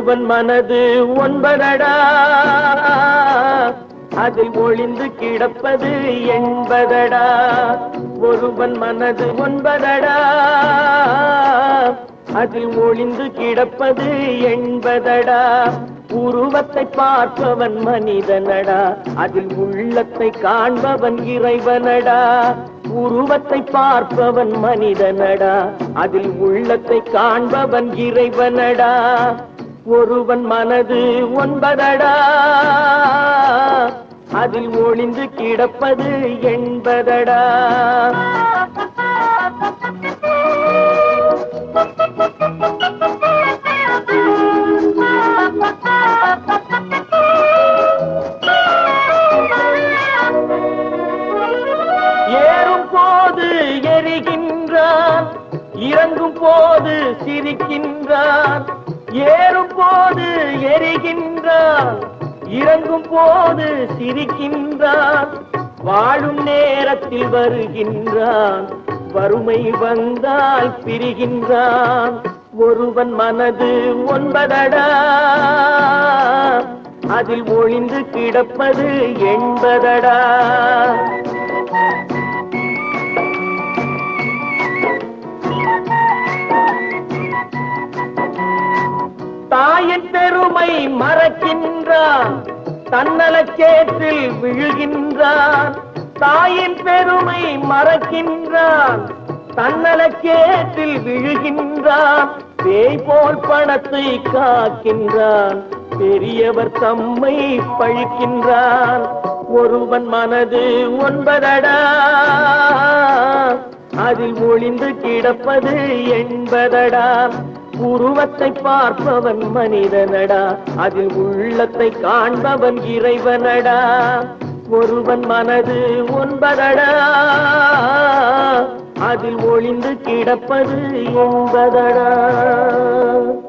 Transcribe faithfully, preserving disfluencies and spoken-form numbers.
ஒருவன் மனது ஒன்பதடா, அதில் ஒளிந்து கிடப்பது எண்பதடா. ஒருவன் மனது ஒன்பதடா, அதில் ஒளிந்து கிடப்பது எண்பதடா. உருவத்தை பார்ப்பவன் மனிதனடா, அதில் உள்ளத்தை காண்பவன் இறைவனடா. உருவத்தை பார்ப்பவன் மனிதனடா, அதில் உள்ளத்தை காண்பவன் இறைவனடா. ஒருவன் மனது ஒன்பதடா, அதில் ஒளிந்து கிடப்பது எண்பதடா. ஏறும் போது எரிகின்றான், இறங்கும் போது சிரிக்கின்றான். ஏறும் போது எரிகின்றான், இறங்கும் போது சிரிக்கின்றான். வாழும் நேரத்தில் வருகின்றான், வறுமை வந்தால் பிரிகின்றான். ஒருவன் மனது ஒன்பதடா, அதில் ஒளிந்து கிடப்பது எண்பதடா. தாயின் பெருமை மறக்கின்றான், தன்னலச்சேற்றில் விழுகின்றான். தாயின் பெருமை மறக்கின்றான், தன்னலச்சேற்றில் விழுகின்றான். பேய் போல் பணத்தை காக்கின்றான், பெரியவர் தம்மை பழிக்கின்றான். ஒருவன் மனது ஒன்பதடா, அதில் ஒளிந்து கிடப்பது எண்பதடா. உருவத்தை பார்ப்பவன் மனிதனடா, அதில் உள்ளத்தை காண்பவன் இறைவனடா. ஒருவன் மனது ஒன்பதடா, அதில் ஒளிந்து கிடப்பது எண்பதடா.